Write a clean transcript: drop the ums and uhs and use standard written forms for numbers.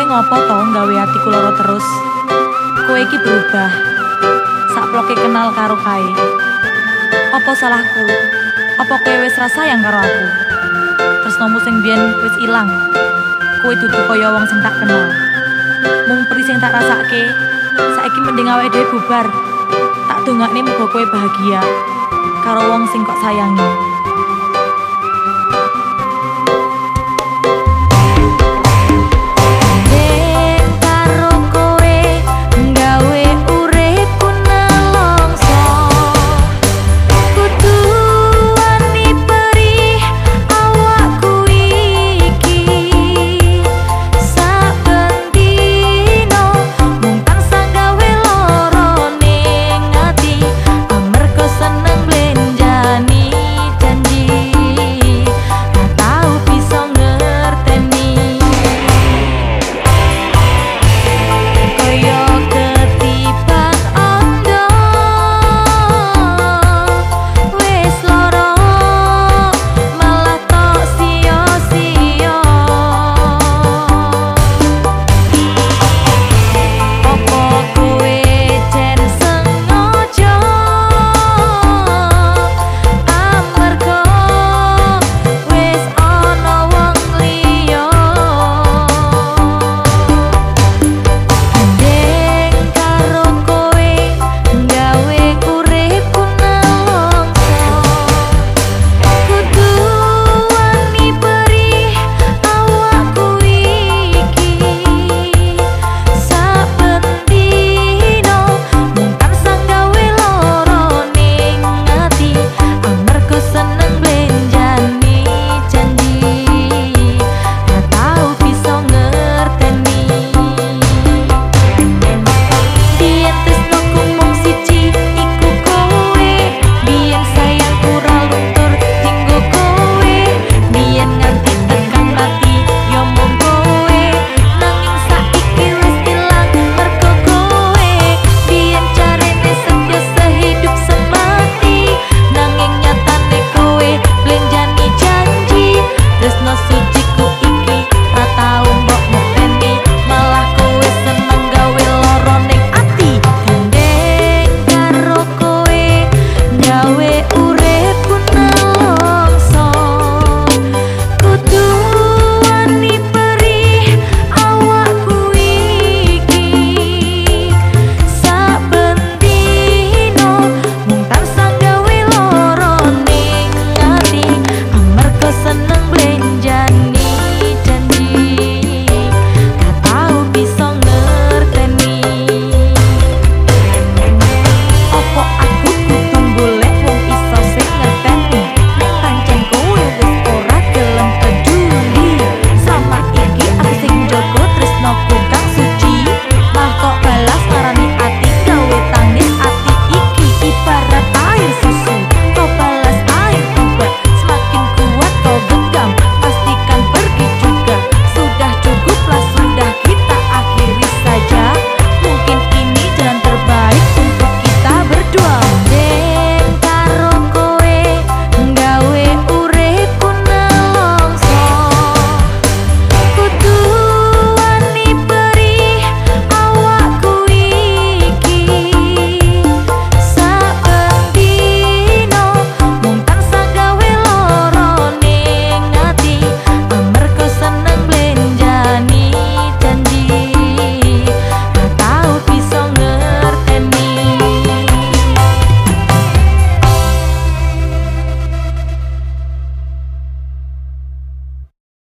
ngopo to nggawe atiku lara terus? Kowe iki berubah. Sakploke kenal karo kae. Apa salahku? Apa kowe wis rasa sayang karo aku? Tresnomu sing biyen wis ilang. Kowe dudu kaya wong sing tak kenal. Mung pri sing tak rasake, saiki mending awake dhewe bubar. Tak dongakne muga kowe bahagia karo wong sing kok sayangi.